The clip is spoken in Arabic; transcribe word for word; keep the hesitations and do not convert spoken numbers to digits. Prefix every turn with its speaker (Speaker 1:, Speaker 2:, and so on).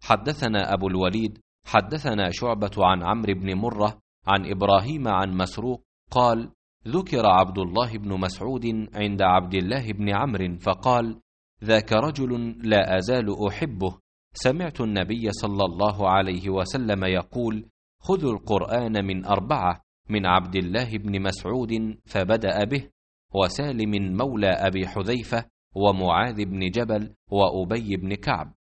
Speaker 1: حدثنا أبو الوليد حدثنا شعبة عن عمرو بن مرة عن إبراهيم عن مسروق قال: ذكر عبد الله بن مسعود عند عبد الله بن عمرو فقال: ذاك رجل لا أزال أحبه، سمعت النبي صلى الله عليه وسلم يقول: خذوا القرآن من أربعة، من عبد الله بن مسعود فبدأ به، وسالم مولى أبي حذيفة، ومعاذ بن جبل، وأبي بن كعب.